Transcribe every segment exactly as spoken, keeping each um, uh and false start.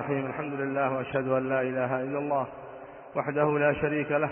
الرحيم. الحمد لله، وأشهد أن لا إله إلا الله وحده لا شريك له،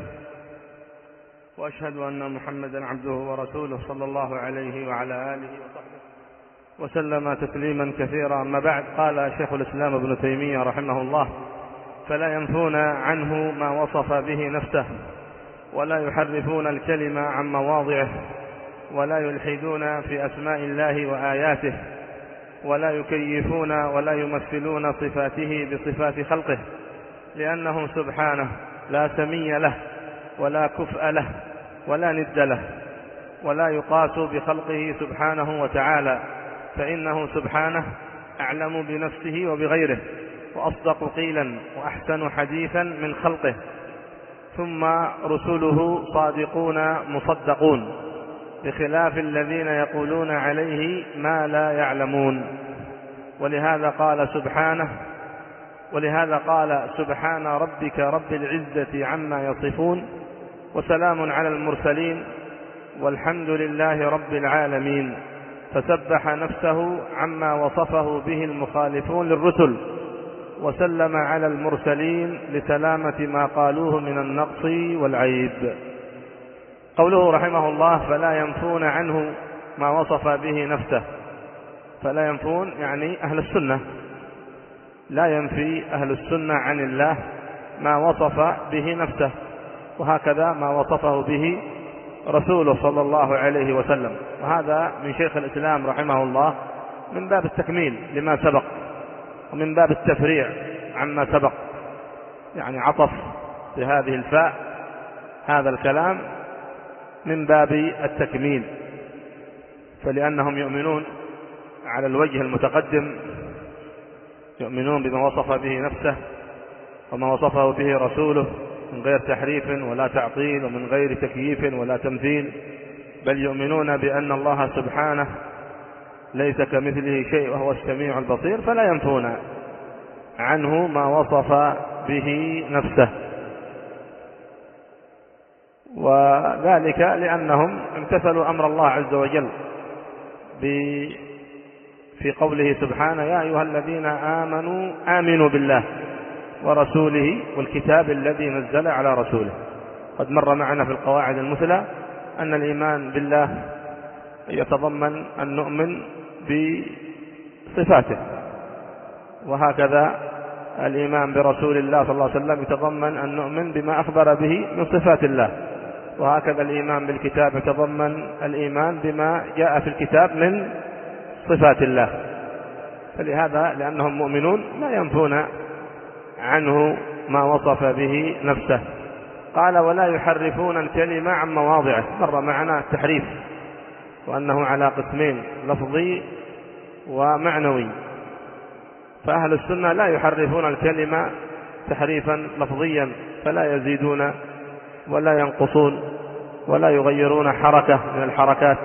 وأشهد أن محمدا عبده ورسوله صلى الله عليه وعلى آله وصحبه وسلم تسليما كثيرا. أما بعد، قال شيخ الإسلام ابن تيمية رحمه الله: فلا ينفون عنه ما وصف به نفسه، ولا يحرفون الكلمة عن مواضعه، ولا يلحدون في أسماء الله وآياته، ولا يكيفون ولا يمثلون صفاته بصفات خلقه، لأنه سبحانه لا سمي له ولا كفء له ولا ند له، ولا يقاس بخلقه سبحانه وتعالى، فإنه سبحانه أعلم بنفسه وبغيره، وأصدق قيلا وأحسن حديثا من خلقه. ثم رسله صادقون مصدقون، بخلاف الذين يقولون عليه ما لا يعلمون. ولهذا قال سبحانه ولهذا قال سبحان ربك رب العزة عما يصفون، وسلام على المرسلين، والحمد لله رب العالمين. فسبح نفسه عما وصفه به المخالفون للرسل، وسلم على المرسلين لسلامة ما قالوه من النقص والعيب. قوله رحمه الله: فلا ينفون عنه ما وصف به نفسه. فلا ينفون يعني أهل السنة، لا ينفي أهل السنة عن الله ما وصف به نفسه، وهكذا ما وصفه به رسوله صلى الله عليه وسلم. وهذا من شيخ الإسلام رحمه الله من باب التكميل لما سبق، ومن باب التفريع عما سبق، يعني عطف بهذه الفاء هذا الكلام من باب التكميل، فلأنهم يؤمنون على الوجه المتقدم، يؤمنون بما وصف به نفسه وما وصفه به رسوله من غير تحريف ولا تعطيل، ومن غير تكييف ولا تمثيل، بل يؤمنون بأن الله سبحانه ليس كمثله شيء وهو السميع البصير، فلا ينفون عنه ما وصف به نفسه. وذلك لأنهم امتثلوا أمر الله عز وجل في قوله سبحانه: يا أيها الذين آمنوا آمنوا بالله ورسوله والكتاب الذي نزل على رسوله. قد مر معنا في القواعد المثلى أن الإيمان بالله يتضمن أن نؤمن بصفاته، وهكذا الإيمان برسول الله صلى الله عليه وسلم يتضمن أن نؤمن بما أخبر به من صفات الله، وهكذا الإيمان بالكتاب يتضمن الإيمان بما جاء في الكتاب من صفات الله. فلهذا لأنهم مؤمنون لا ينفون عنه ما وصف به نفسه. قال: ولا يحرفون الكلمة عن مواضعه. مر معنا التحريف، وأنه على قسمين: لفظي ومعنوي. فأهل السنة لا يحرفون الكلمة تحريفا لفظيا، فلا يزيدون ولا ينقصون ولا يغيرون حركة من الحركات.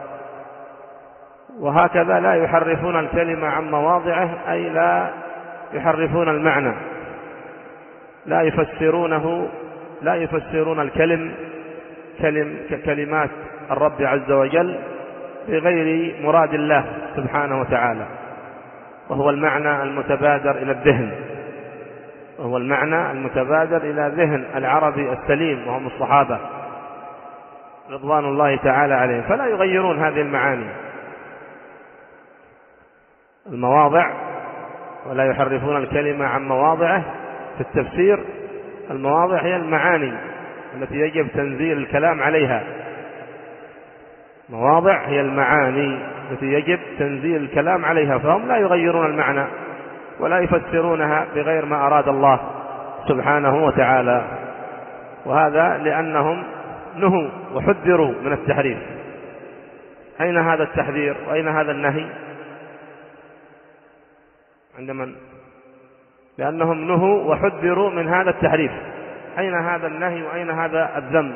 وهكذا لا يحرفون الكلمة عن مواضعه، أي لا يحرفون المعنى، لا يفسرونه لا يفسرون الكلم كلم ككلمات الرب عز وجل بغير مراد الله سبحانه وتعالى، وهو المعنى المتبادر إلى الذهن وهو المعنى المتبادر إلى ذهن العربي السليم وهم الصحابة رضوان الله تعالى عليهم. فلا يغيرون هذه المعاني المواضع، ولا يحرفون الكلمة عن مواضعه. في التفسير المواضع هي المعاني التي يجب تنزيل الكلام عليها، مواضع هي المعاني التي يجب تنزيل الكلام عليها، فهم لا يغيرون المعنى ولا يفسرونها بغير ما أراد الله سبحانه وتعالى. وهذا لأنهم نهوا وحذروا من التحريف. أين هذا التحذير وأين هذا النهي؟ عند من؟ لأنهم نهوا وحذروا من هذا التحريف. أين هذا النهي وأين هذا الذم؟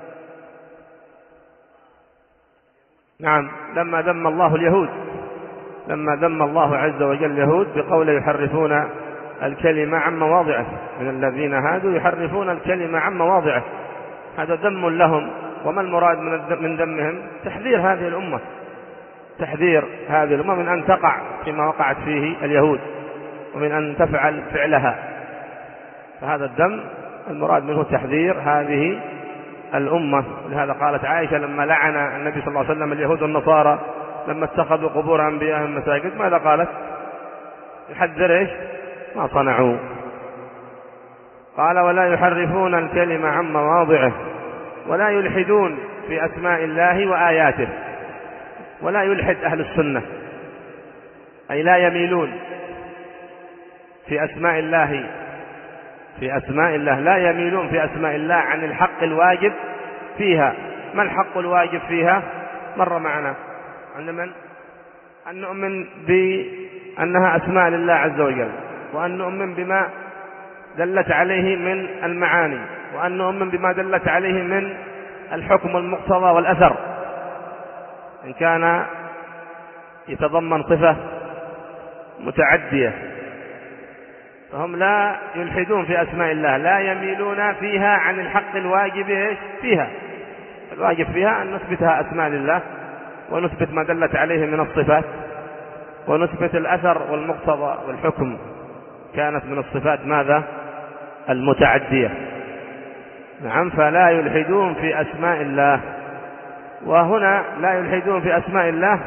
نعم، لما ذم الله اليهود لما ذم الله عز وجل اليهود بقول يحرفون الكلمة عن مواضعه، من الذين هادوا يحرفون الكلمة عن مواضعه، هذا ذم لهم. وما المراد من ذمهم؟ تحذير هذه الأمة تحذير هذه الأمة من أن تقع فيما وقعت فيه اليهود ومن أن تفعل فعلها. فهذا الدم المراد منه تحذير هذه الأمة. لهذا قالت عائشة لما لعن النبي صلى الله عليه وسلم اليهود والنصارى لما اتخذوا قبور أنبيائهم مساجد، ماذا قالت؟ يحذر إيش؟ ما صنعوا. قال ولا يحرفون الكلمة عن مواضعه ولا يلحدون في أسماء الله وآياته. ولا يلحد أهل السنة، أي لا يميلون في أسماء الله في أسماء الله لا يميلون في أسماء الله عن الحق الواجب فيها. ما الحق الواجب فيها؟ مر معنا أن من أن نؤمن بأنها أسماء لله عز وجل، وأن نؤمن بما دلت عليه من المعاني، وأن نؤمن بما دلت عليه من الحكم والمقتضى والأثر، إن كان يتضمن صفة متعدية. فهم لا يلحدون في أسماء الله، لا يميلون فيها عن الحق الواجب فيها. الواجب فيها أن نثبتها أسماء لله، ونثبت ما دلت عليه من الصفات، ونثبت الأثر والمقتضى والحكم كانت من الصفات ماذا؟ المتعدية. نعم. فلا يلحدون في أسماء الله. وهنا لا يلحدون في أسماء الله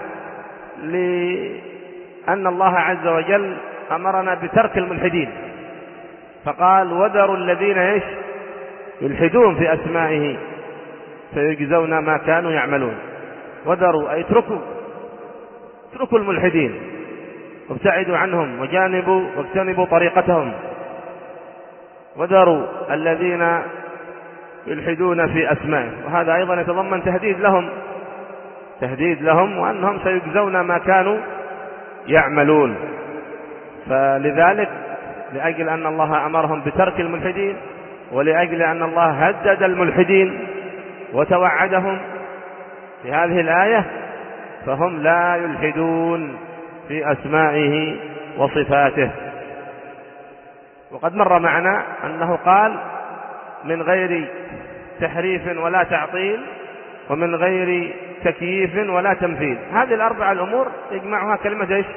لأن الله عز وجل أمرنا بترك الملحدين، فقال وذروا الذين إيش؟ يلحدون في أسمائه فيجزون ما كانوا يعملون. وذروا أي اتركوا اتركوا الملحدين وابتعدوا عنهم وجانبوا واجتنبوا طريقتهم. وذروا الذين يلحدون في أسمائه. وهذا أيضا يتضمن تهديد لهم تهديد لهم وأنهم سيجزون ما كانوا يعملون. فلذلك لأجل أن الله أمرهم بترك الملحدين، ولأجل أن الله هدد الملحدين وتوعدهم في هذه الآية، فهم لا يلحدون في أسمائه وصفاته. وقد مر معنا أنه قال من غير تحريف ولا تعطيل، ومن غير تكييف ولا تمثيل. هذه الأربع الأمور يجمعها كلمة إيش؟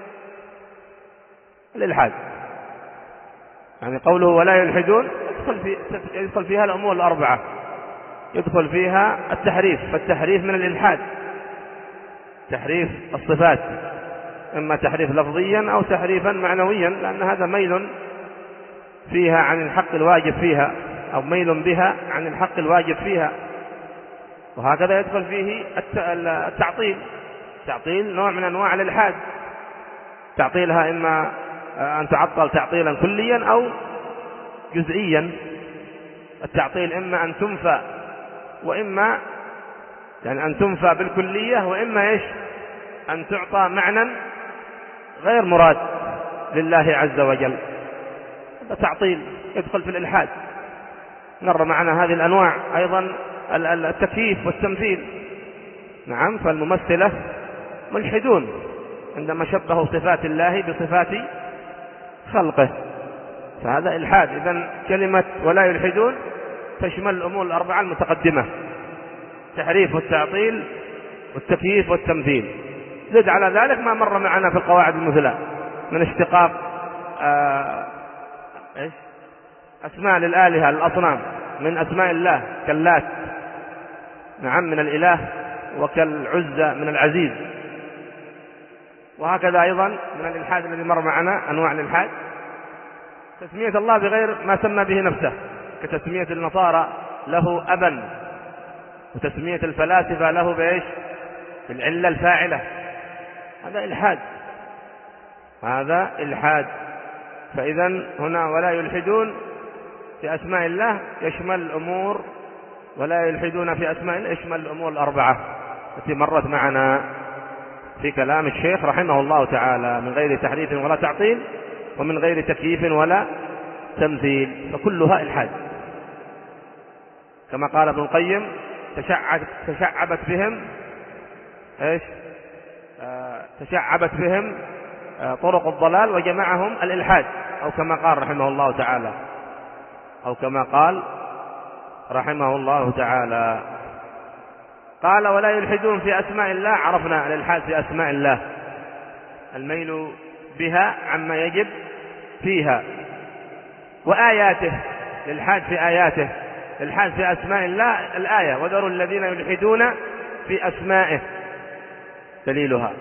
الإلحاد. يعني قوله ولا يلحدون يدخل, في يدخل فيها الأمور الأربعة، يدخل فيها التحريف، فالتحريف من الإلحاد، تحريف الصفات، إما تحريف لفظيا أو تحريفا معنويا، لأن هذا ميل فيها عن الحق الواجب فيها، أو ميل بها عن الحق الواجب فيها. وهكذا يدخل فيه التعطيل. التعطيل نوع من أنواع الإلحاد، تعطيلها إما أن تعطل تعطيلا كليا أو جزئيا. التعطيل إما أن تنفى وإما يعني أن تنفى بالكلية، وإما إيش؟ أن تعطى معنى غير مراد لله عز وجل. هذا تعطيل يدخل في الإلحاد. مر معنا هذه الأنواع أيضا التكييف والتمثيل. نعم. فالممثلة ملحدون عندما شبهوا صفات الله بصفات خلقه، فهذا إلحاد. إذن كلمة ولا يلحدون تشمل الأمور الأربعة المتقدمة: التحريف والتعطيل والتكييف والتمثيل. زد على ذلك ما مر معنا في القواعد المثلى من اشتقاق آه إيش؟ أسماء للآلهة الأصنام من أسماء الله كاللات، نعم، من الإله، وكالعزة من العزيز. وهكذا أيضا من الإلحاد الذي مر معنا أنواع الإلحاد تسمية الله بغير ما سمى به نفسه، كتسمية النصارى له أبا، وتسمية الفلاسفة له بإيش؟ بالعلة الفاعلة. هذا إلحاد، هذا إلحاد. فإذا هنا ولا يلحدون في أسماء الله يشمل الأمور، ولا يلحدون في أسماء الله يشمل الأمور الأربعة التي مرت معنا في كلام الشيخ رحمه الله تعالى، من غير تحريف ولا تعطيل، ومن غير تكييف ولا تمثيل، فكلها إلحاد. كما قال ابن القيم: تشعبت بهم إيش؟ آه تشعبت بهم آه طرق الضلال وجمعهم الإلحاد، أو كما قال رحمه الله تعالى أو كما قال رحمه الله تعالى. قال ولا يلحدون في أسماء الله. عرفنا الإلحاد في أسماء الله الميل بها عما يجب فيها، وآياته، الإلحاد في آياته، الإلحاد في أسماء الله الآية، وذروا الذين يلحدون في أسمائه دليلها،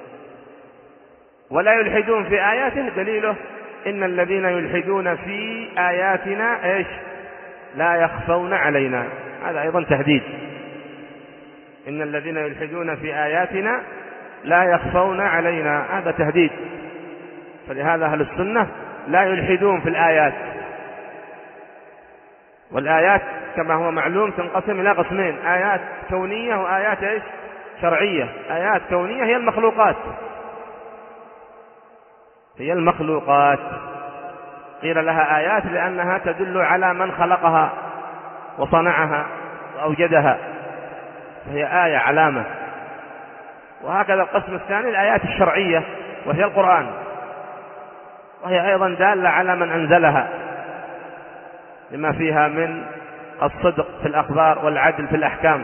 ولا يلحدون في آياته دليله إن الذين يلحدون في آياتنا إيش؟ لا يخفون علينا، هذا أيضا تهديد، إن الذين يلحدون في آياتنا لا يخفون علينا، هذا تهديد. فلهذا أهل السنة لا يلحدون في الآيات، والآيات كما هو معلوم تنقسم إلى قسمين: آيات كونية وآيات إيش؟ شرعية. آيات كونية هي المخلوقات، هي المخلوقات، قيل لها آيات لأنها تدل على من خلقها وصنعها وأوجدها، فهي آية، علامة. وهكذا القسم الثاني الآيات الشرعية، وهي القرآن، وهي أيضا دالة على من أنزلها لما فيها من الصدق في الأخبار والعدل في الأحكام.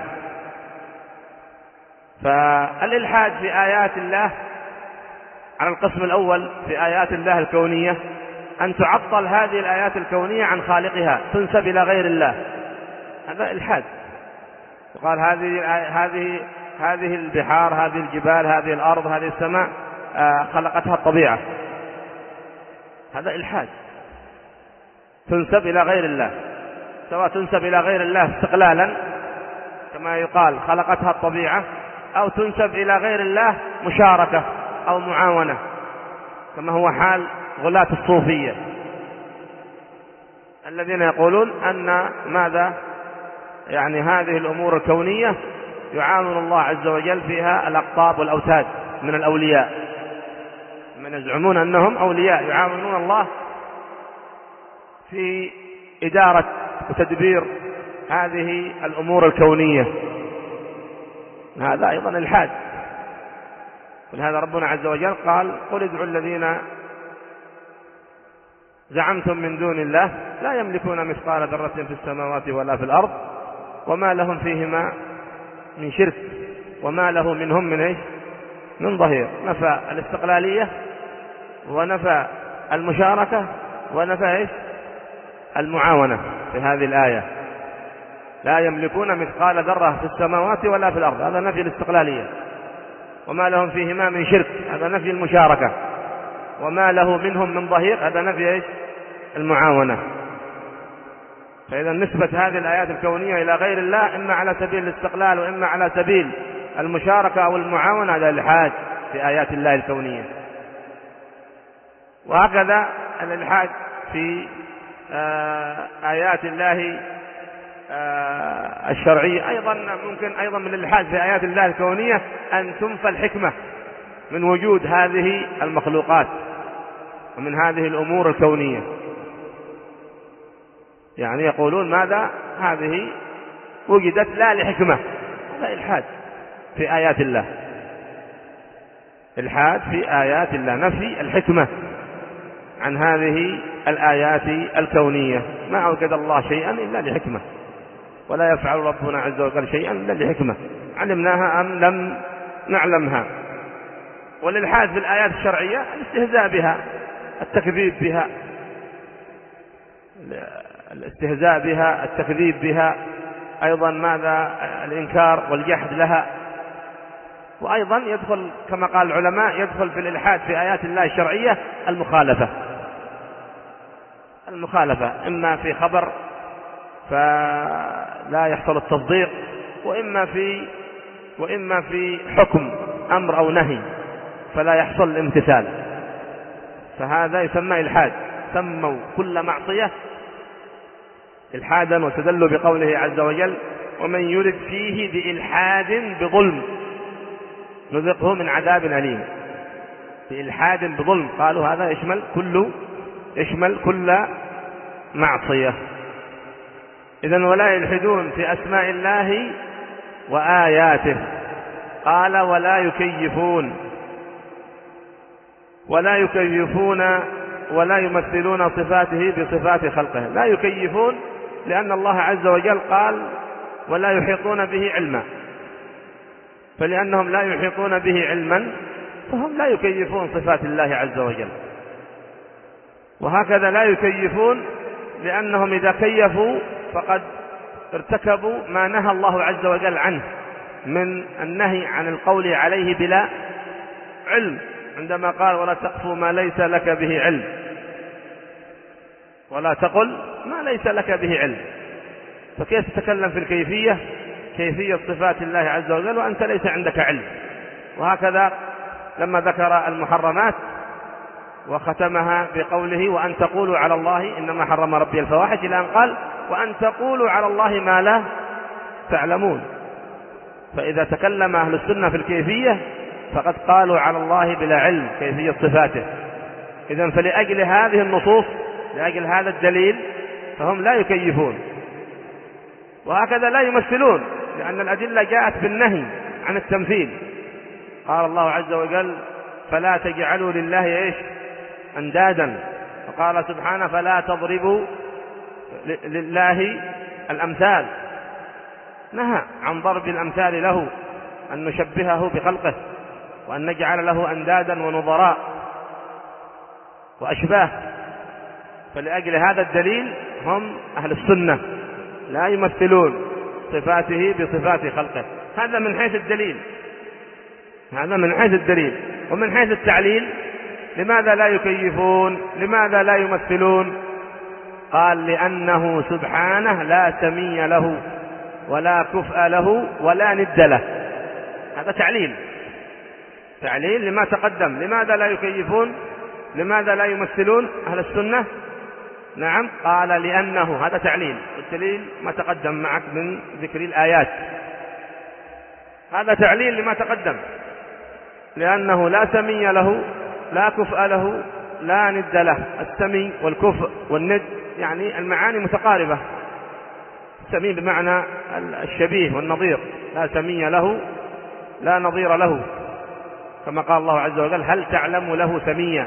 فالإلحاد في آيات الله على القسم الأول في آيات الله الكونية أن تعطل هذه الآيات الكونية عن خالقها، تنسب إلى غير الله، هذا إلحاد. وقال هذه هذه هذه البحار، هذه الجبال، هذه الأرض، هذه السماء خلقتها الطبيعة، هذا إلحاد، تنسب إلى غير الله، سواء تنسب إلى غير الله استقلالا كما يقال خلقتها الطبيعة، أو تنسب إلى غير الله مشاركة أو معاونة كما هو حال غلاة الصوفية الذين يقولون أن ماذا يعني هذه الأمور الكونية يعاون الله عز وجل فيها الأقطاب والأوتاد من الأولياء، من يزعمون أنهم أولياء يعاونون الله في إدارة وتدبير هذه الأمور الكونية، هذا أيضا الحاد. ولهذا ربنا عز وجل قال: قل ادعوا الذين زعمتم من دون الله لا يملكون مثقال ذرة في السماوات ولا في الأرض وما لهم فيهما من شرك وما له منهم من إيش؟ من ظهير. نفى الاستقلالية ونفى المشاركة ونفى إيش؟ المعاونة في هذه الآية. لا يملكون مثقال ذرة في السماوات ولا في الأرض، هذا نفي الاستقلالية. وما لهم فيهما من شرك، هذا نفي المشاركة. وما له منهم من ظهير، هذا نفي إيش؟ المعاونة. فإذا نسبة هذه الآيات الكونية إلى غير الله إما على سبيل الاستقلال وإما على سبيل المشاركة أو المعاونة، هذا الإلحاد في آيات الله الكونية. وهكذا الإلحاد في آيات الله الشرعية أيضا ممكن، أيضا من الإلحاد في آيات الله الكونية أن تنفى الحكمة من وجود هذه المخلوقات ومن هذه الأمور الكونية. يعني يقولون ماذا؟ هذه وجدت لا لحكمة، هذا إلحاد في آيات الله، إلحاد في آيات الله، نفي الحكمة عن هذه الآيات الكونية. ما أوجد الله شيئا إلا لحكمة، ولا يفعل ربنا عز وجل شيئا إلا لحكمة علمناها أم لم نعلمها. والإلحاد في الآيات الشرعية الاستهزاء بها، التكذيب بها، الاستهزاء بها، التكذيب بها، أيضا ماذا؟ الإنكار والجحد لها. وأيضا يدخل كما قال العلماء يدخل في الإلحاد في آيات الله الشرعية المخالفة، المخالفة إما في خبر فلا يحصل التصديق، وإما في وإما في حكم أمر أو نهي فلا يحصل الامتثال، فهذا يسمى إلحاد. سموا كل معصية إلحادا واستدلوا بقوله عز وجل: ومن يرد فيه بإلحاد بظلم نذقه من عذاب أليم. بإلحاد بظلم، قالوا هذا يشمل كل يشمل كل معصية. إذن ولا يلحدون في أسماء الله وآياته. قال: ولا يكيفون ولا يكيفون ولا يمثلون صفاته بصفات خلقه. لا يكيفون لأن الله عز وجل قال: ولا يحيطون به علما، فلأنهم لا يحيطون به علما فهم لا يكيفون صفات الله عز وجل. وهكذا لا يكيفون، لأنهم إذا كيفوا فقد ارتكبوا ما نهى الله عز وجل عنه من النهي عن القول عليه بلا علم، عندما قال ولا تقف ما ليس لك به علم، ولا تقل ما ليس لك به علم. فكيف تتكلم في الكيفية، كيفية صفات الله عز وجل وأنت ليس عندك علم؟ وهكذا لما ذكر المحرمات وختمها بقوله وأن تقولوا على الله إنما حرم ربي الفواحش، إلى أن قال وأن تقولوا على الله ما لا تعلمون. فإذا تكلم أهل السنة في الكيفية فقد قالوا على الله بلا علم كيفية صفاته. إذن فلأجل هذه النصوص، لأجل هذا الدليل، فهم لا يكيفون. وهكذا لا يمثلون، لأن الأدلة جاءت بالنهي عن التمثيل. قال الله عز وجل فلا تجعلوا لله إيش أندادا، وقال سبحانه فلا تضربوا لله الأمثال، نهى عن ضرب الأمثال له، أن نشبهه بخلقه وأن نجعل له أندادا ونظراء وأشباه. فلأجل هذا الدليل هم أهل السنة لا يمثلون صفاته بصفات خلقه. هذا من حيث الدليل، هذا من حيث الدليل. ومن حيث التعليل لماذا لا يكيفون، لماذا لا يمثلون؟ قال لأنه سبحانه لا سمي له ولا كفء له ولا ند له. هذا تعليل، تعليل لما تقدم. لماذا لا يكيفون، لماذا لا يمثلون أهل السنة؟ نعم، قال لأنه، هذا تعليل، والدليل ما تقدم معك من ذكر الآيات، هذا تعليل لما تقدم. لأنه لا سمي له لا كفء له لا ند له. السمي والكفء والند يعني المعاني متقاربة. السمي بمعنى الشبيه والنظير، لا سمي له لا نظير له، كما قال الله عز وجل هل تعلم له سميا.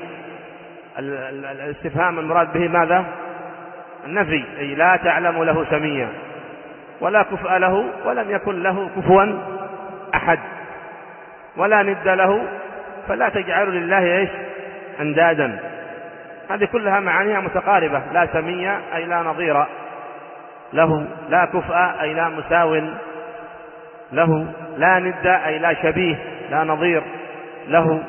الاستفهام المراد به ماذا؟ النفي، أي لا تعلم له سميا. ولا كفء له، ولم يكن له كفوا أحد. ولا ند له، فلا تجعلوا لله إيش أندادا. هذه كلها معانيها متقاربة. لا سمي أي لا نظير له، لا كفء أي لا مساو له، لا ند أي لا شبيه لا نظير له.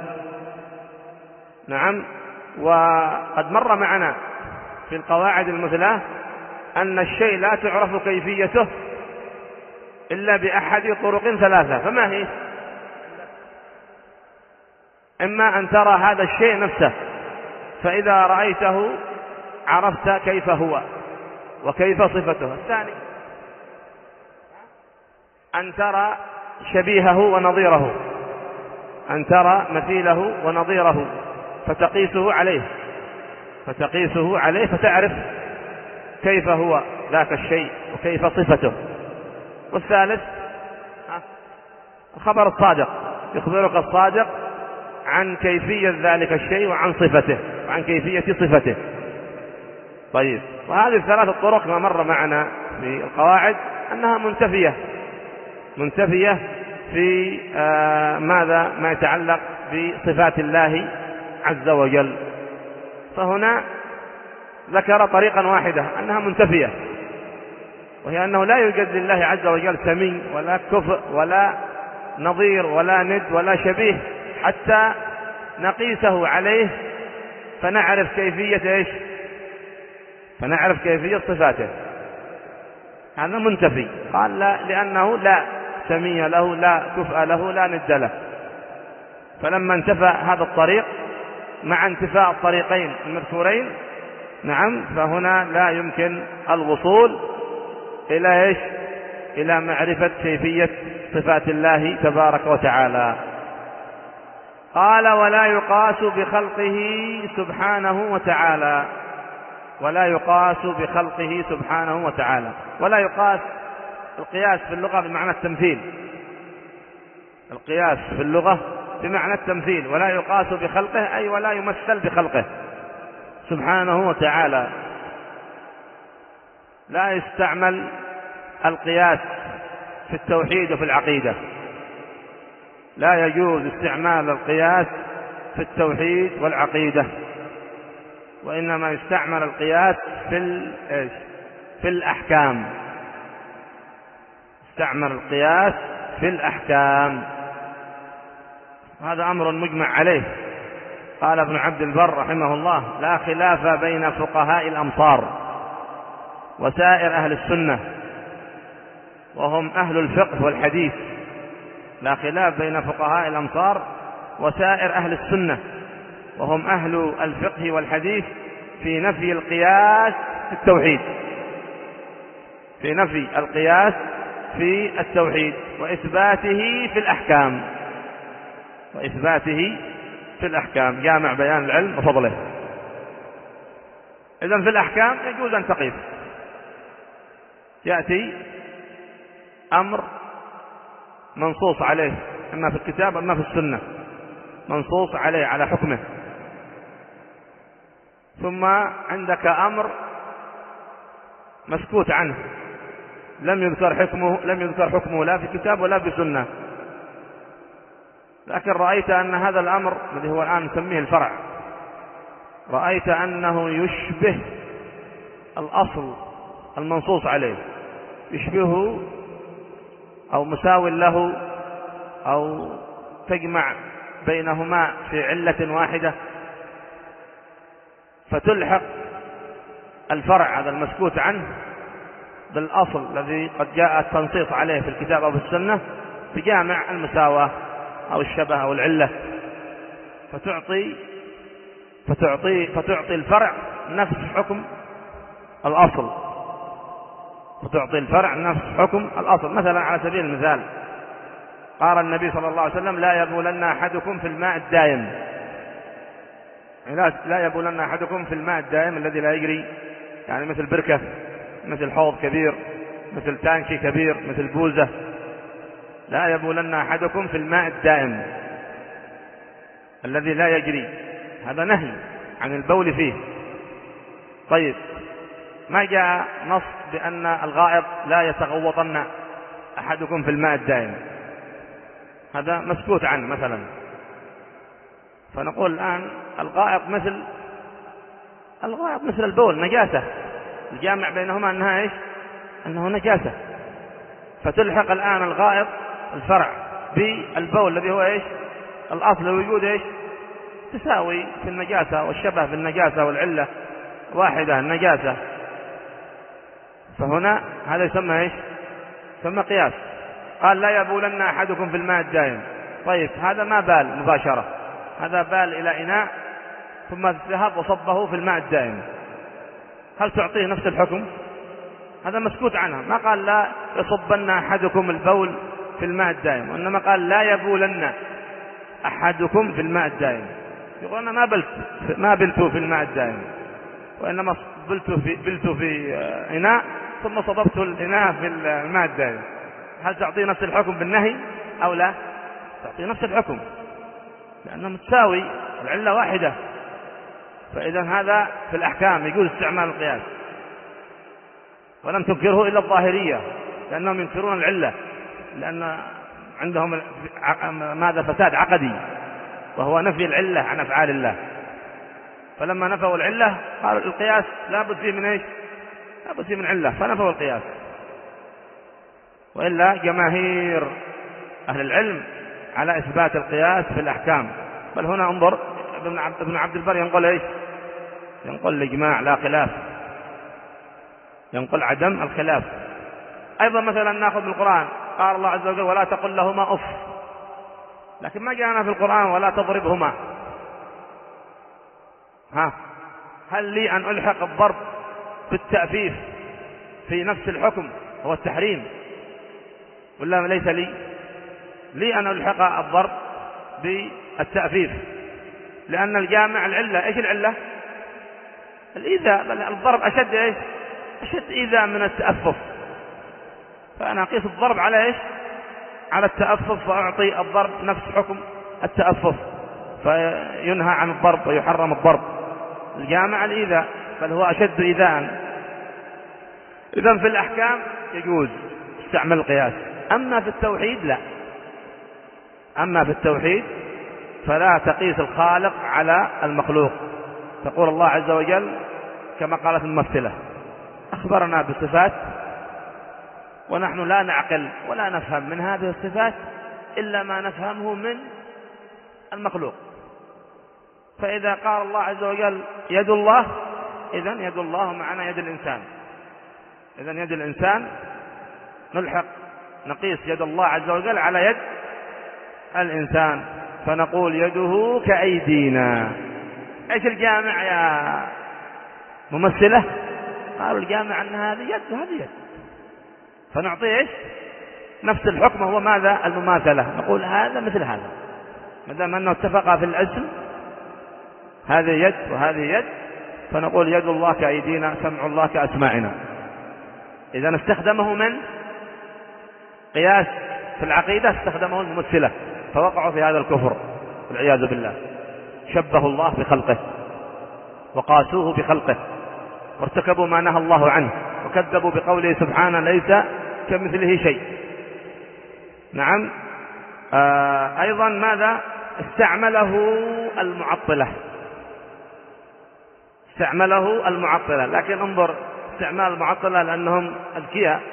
نعم. وقد مر معنا في القواعد المثلى أن الشيء لا تعرف كيفيته إلا بأحد طرق ثلاثة. فما هي؟ إما أن ترى هذا الشيء نفسه، فإذا رأيته عرفت كيف هو وكيف صفته. الثاني أن ترى شبيهه ونظيره، أن ترى مثيله ونظيره فتقيسه عليه، فتقيسه عليه فتعرف كيف هو ذاك الشيء وكيف صفته. والثالث الخبر الصادق، يخبرك الصادق عن كيفية ذلك الشيء وعن صفته وعن كيفية صفته. طيب، وهذه الثلاثة الطرق ما مر معنا في القواعد أنها منتفية، منتفية في آه ماذا؟ ما يتعلق بصفات الله عز وجل. فهنا ذكر طريقا واحدة أنها منتفية، وهي أنه لا يوجد لله عز وجل سمي ولا كفء ولا نظير ولا ند ولا شبيه حتى نقيسه عليه فنعرف كيفية إيش؟ فنعرف كيفية صفاته. هذا منتفي. قال لا، لأنه لا سمي له لا كفء له لا ند له. فلما انتفى هذا الطريق مع انتفاء الطريقين المذكورين، نعم، فهنا لا يمكن الوصول إلى إيش؟ إلى معرفة كيفية صفات الله تبارك وتعالى. قال ولا يقاس بخلقه سبحانه وتعالى، ولا يقاس بخلقه سبحانه وتعالى. ولا يقاس، القياس في اللغة بمعنى التمثيل، القياس في اللغة بمعنى التمثيل. ولا يقاس بخلقه أي ولا يمثل بخلقه سبحانه وتعالى. لا يستعمل القياس في التوحيد وفي العقيدة، لا يجوز استعمال القياس في التوحيد والعقيدة. وإنما يستعمل القياس في الإيش؟ في الأحكام. استعمل القياس في الأحكام، هذا أمر مجمع عليه. قال ابن عبد البر رحمه الله: لا خلاف بين فقهاء الأمصار وسائر أهل السنة وهم أهل الفقه والحديث. لا خلاف بين فقهاء الأمصار وسائر أهل السنة وهم أهل الفقه والحديث في نفي القياس في التوحيد، في نفي القياس في التوحيد وإثباته في الأحكام، وإثباته في الأحكام، جامع بيان العلم وفضله. إذن في الأحكام يجوز أن تقيس، يأتي أمر منصوص عليه إما في الكتاب أما في السنة، منصوص عليه على حكمه، ثم عندك أمر مسكوت عنه لم يذكر حكمه لم يذكر حكمه لا في الكتاب ولا في السنة، لكن رأيت أن هذا الأمر الذي هو الآن نسميه الفرع، رأيت أنه يشبه الأصل المنصوص عليه، يشبهه أو مساو له أو تجمع بينهما في علة واحدة، فتلحق الفرع هذا المسكوت عنه بالأصل الذي قد جاء التنصيص عليه في الكتاب أو في السنة بجامع المساواة أو الشبه أو العلة، فتعطي فتعطي فتعطي الفرع نفس حكم الأصل، فتعطي الفرع نفس حكم الأصل. مثلا على سبيل المثال قال النبي صلى الله عليه وسلم: لا يبولن أحدكم في الماء الدائم، لا يبولن أحدكم في الماء الدائم الذي لا يجري، يعني مثل بركة، مثل حوض كبير، مثل تانكي كبير، مثل بوزة. لا يبولن أحدكم في الماء الدائم الذي لا يجري، هذا نهي عن البول فيه. طيب، ما جاء نص بأن الغائط لا يتغوطن أحدكم في الماء الدائم، هذا مسكوت عنه مثلا. فنقول الآن الغائط مثل الغائط مثل البول، نجاسة، الجامع بينهما أنها إيش؟ أنه نجاسة، فتلحق الآن الغائط الفرع بالبول الذي هو إيش؟ الأصل وجود إيش؟ تساوي في النجاسة والشبه في النجاسة والعلة واحدة النجاسة، فهنا هذا يسمى إيش؟ يسمى قياس. قال: لا يبولن أحدكم في الماء الدائم. طيب، هذا ما بال مباشرة، هذا بال إلى إناء ثم ذهب وصبه في الماء الدائم، هل تعطيه نفس الحكم؟ هذا مسكوت عنه، ما قال لا يصبن أحدكم البول في الماء الدائم، وإنما قال: لا يبولن أحدكم في الماء الدائم. يقول: أنا ما بلت ما بلت في الماء الدائم، وإنما بلت في بلت في إناء ثم صببت الإناء في الماء الدائم، هل تعطيه نفس الحكم بالنهي أو لا؟ تعطيه نفس الحكم لأنه متساوي، العلة واحدة. فإذا هذا في الأحكام يجوز استعمال القياس، ولم تنكره إلا الظاهرية لأنهم ينكرون العلة، لأن عندهم ماذا؟ فساد عقدي، وهو نفي العلة عن أفعال الله. فلما نفوا العلة قالوا القياس لا بد فيه من إيش؟ لا بد فيه من علة، فنفوا القياس. وإلا جماهير أهل العلم على إثبات القياس في الأحكام. بل هنا انظر ابن عبد البر ينقل إيش؟ ينقل الإجماع لا خلاف، ينقل عدم الخلاف. أيضا مثلا نأخذ بالقرآن، قال الله عز وجل: ولا تقل لهما أف، لكن ما جاءنا في القرآن ولا تضربهما. ها، هل لي أن ألحق الضرب بالتأفيف في نفس الحكم هو التحريم، ولا ليس لي؟ لي أن ألحق الضرب بالتأفيف، لأن الجامع العلة. إيش العلة؟ الإيذاء، بل الضرب أشد إيش؟ أشد إيذاء من التأفف، فأنا أقيس الضرب على إيش؟ على التأفف، وأعطي الضرب نفس حكم التأفف، فينهى عن الضرب ويحرم الضرب. الجامع الإيذاء، بل هو أشد إيذاء. إذن في الأحكام يجوز استعمال القياس، أما في التوحيد لا. أما في التوحيد فلا تقيس الخالق على المخلوق، تقول الله عز وجل كما قالت الممثلة أخبرنا بصفات ونحن لا نعقل ولا نفهم من هذه الصفات إلا ما نفهمه من المخلوق. فإذا قال الله عز وجل يد الله، إذن يد الله معنى يد الإنسان. إذن يد الإنسان نلحق نقيس يد الله عز وجل على يد الإنسان، فنقول يده كأيدينا. إيش الجامع يا ممثلة؟ قالوا الجامع أن هذه يد وهذه يد، فنعطيه إيش؟ نفس الحكم، هو ماذا؟ المماثلة. نقول هذا مثل هذا، ما دام أنه اتفقا في الاسم، هذه يد وهذه يد، فنقول يد الله كأيدينا، سمع الله كأسماعنا. إذا استخدمه من قياس في العقيدة، استخدمه الممثلة، فوقعوا في هذا الكفر والعياذ بالله. شبهوا الله بخلقه وقاسوه بخلقه وارتكبوا ما نهى الله عنه وكذبوا بقوله سبحانه ليس كمثله شيء. نعم. آه أيضا ماذا؟ استعمله المعطلة، استعمله المعطلة. لكن انظر استعمال المعطلة لأنهم أذكياء،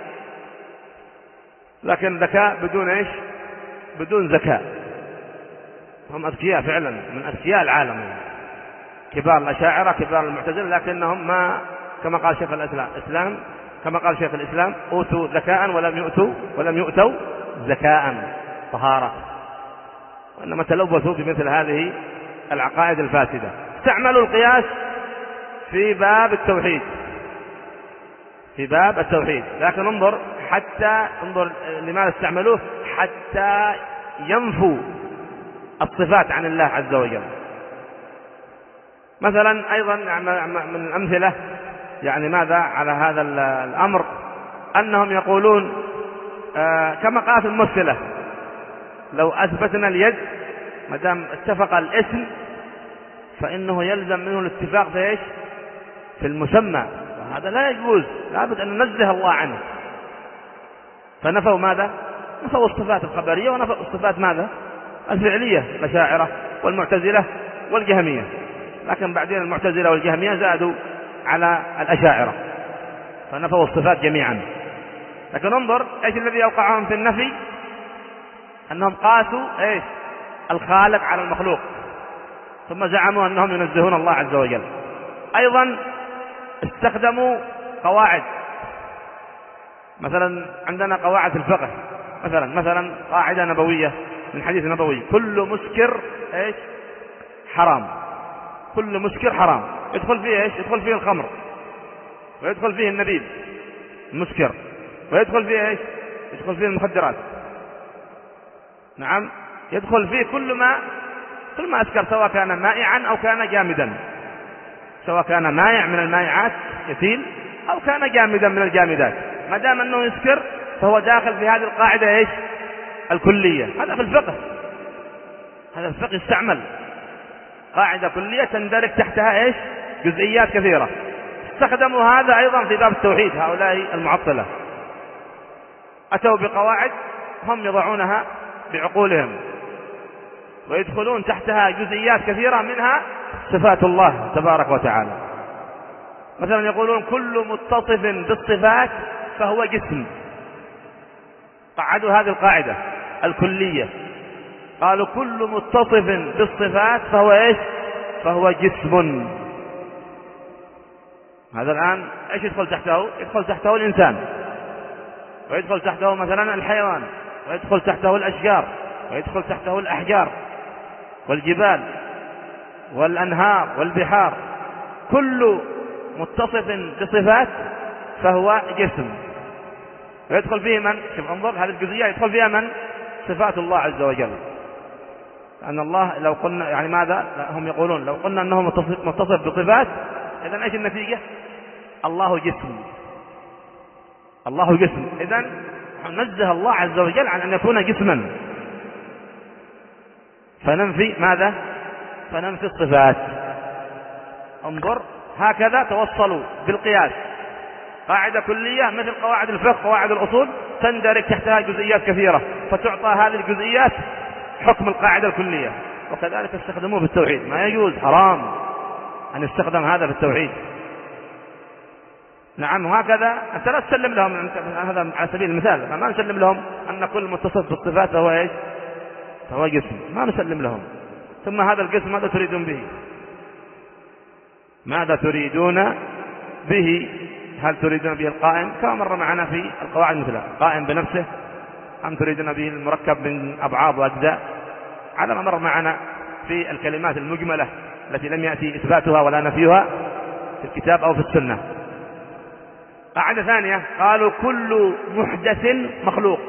لكن ذكاء بدون إيش؟ بدون ذكاء. هم أذكياء فعلا، من أذكياء العالم، كبار الأشاعرة كبار المعتزلة، لكنهم ما كما قال شيخ الإسلام كما قال شيخ الإسلام أوتوا ذكاء ولم يؤتوا ولم يؤتوا ذكاء طهارة، وإنما تلوثوا بمثل هذه العقائد الفاسدة. استعملوا القياس في باب التوحيد، في باب التوحيد، لكن انظر حتى انظر لماذا استعملوه، حتى ينفوا الصفات عن الله عز وجل. مثلا أيضا من الأمثلة يعني ماذا على هذا الأمر، أنهم يقولون آه كما قالت الممثلة لو أثبتنا اليد ما دام اتفق الاسم فإنه يلزم منه الاتفاق في إيش؟ في المسمى، وهذا لا يجوز، لابد أن ننزه الله عنه. فنفوا ماذا؟ نفوا الصفات الخبرية ونفوا الصفات ماذا؟ الفعلية، الأشاعرة والمعتزلة والجهمية. لكن بعدين المعتزلة والجهمية زادوا على الأشاعرة فنفوا الصفات جميعا. لكن انظر ايش الذي يوقعهم في النفي، انهم قاسوا ايش؟ الخالق على المخلوق، ثم زعموا انهم ينزهون الله عز وجل. ايضا استخدموا قواعد، مثلا عندنا قواعد في الفقه، مثلا مثلا قاعدة نبوية من حديث نبوي كل مسكر ايش؟ حرام، كل مسكر حرام. يدخل فيه ايش؟ يدخل فيه الخمر، ويدخل فيه النبيذ المسكر، ويدخل فيه ايش؟ يدخل فيه المخدرات. نعم، يدخل فيه كل ما كل ما أسكر، سواء كان مائعا أو كان جامدا، سواء كان مائع من المائعات يسيل أو كان جامدا من الجامدات، ما دام أنه يسكر فهو داخل في هذه القاعدة ايش؟ الكلية. هذا في الفقه، هذا الفقه يستعمل قاعدة كلية تندرج تحتها ايش؟ جزئيات كثيرة. استخدموا هذا أيضا في باب التوحيد. هؤلاء المعطلة أتوا بقواعد هم يضعونها بعقولهم ويدخلون تحتها جزئيات كثيرة، منها صفات الله تبارك وتعالى. مثلا يقولون كل متصف بالصفات فهو جسم، قعدوا هذه القاعدة الكلية، قالوا كل متصف بالصفات فهو ايش؟ فهو جسم. هذا الآن ايش يدخل تحته؟ يدخل تحته الإنسان، ويدخل تحته مثلا الحيوان، ويدخل تحته الأشجار، ويدخل تحته الأحجار والجبال والأنهار والبحار. كل متصف بصفات فهو جسم، ويدخل فيه من؟ شوف انظر هذه الجزئية يدخل فيها من؟ صفات الله عز وجل. لأن الله لو قلنا يعني ماذا؟ هم يقولون لو قلنا أنه متصف, متصف بصفات، إذن ايش النتيجة؟ الله جسم، الله جسم. إذن ننزه الله عز وجل عن أن يكون جسما، فننفي ماذا؟ فننفي الصفات. انظر هكذا توصلوا بالقياس قاعدة كلية مثل قواعد الفقه قواعد الأصول تندرج تحتها جزئيات كثيرة، فتعطى هذه الجزئيات حكم القاعدة الكلية. وكذلك استخدموه في التوحيد، ما يجوز، حرام. أن يستخدم هذا في التوحيد. نعم، وهكذا أنت لا تسلم لهم، هذا على سبيل المثال، ما نسلم لهم أن كل متصف بالصفات فهو إيش؟ فهو جسم، ما نسلم لهم. ثم هذا القسم ماذا تريدون به؟ ماذا تريدون به؟ هل تريدون به القائم كما مر معنا في القواعد مثله قائم بنفسه، أم تريدون به المركب من أبعاض وأجزاء على ما مر معنا في الكلمات المجملة التي لم يأتي إثباتها ولا نفيها في الكتاب أو في السنة. قاعدة ثانية قالوا كل محدث مخلوق.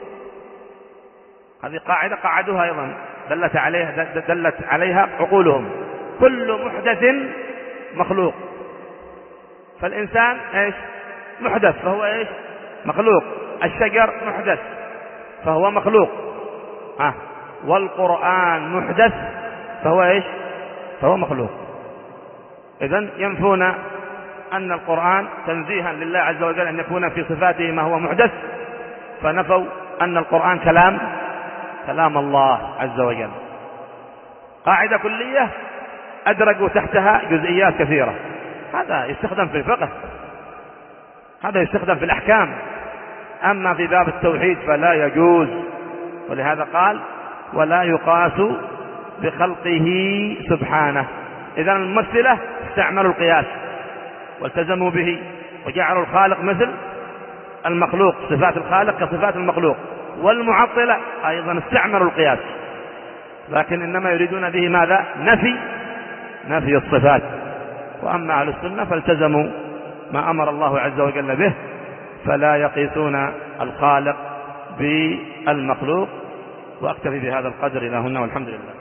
هذه قاعدة قاعدوها أيضا دلت عليها, دلت عليها عقولهم. كل محدث مخلوق، فالإنسان إيش؟ محدث فهو إيش؟ مخلوق. الشجر محدث فهو مخلوق. آه. والقرآن محدث فهو إيش؟ فهو مخلوق. إذن ينفون أن القرآن تنزيها لله عز وجل أن يكون في صفاته ما هو محدث، فنفوا أن القرآن كلام كلام الله عز وجل. قاعدة كلية أدرجوا تحتها جزئيات كثيرة. هذا يستخدم في الفقه، هذا يستخدم في الأحكام، أما في باب التوحيد فلا يجوز. ولهذا قال ولا يقاس بخلقه سبحانه. إذن الممثلة استعملوا القياس والتزموا به وجعلوا الخالق مثل المخلوق، صفات الخالق كصفات المخلوق. والمعطلة أيضا استعملوا القياس، لكن إنما يريدون به ماذا؟ نفي نفي الصفات. وأما أهل السنة فالتزموا ما أمر الله عز وجل به، فلا يقيسون الخالق بالمخلوق. وأكتفي بهذا القدر إلى هنا والحمد لله.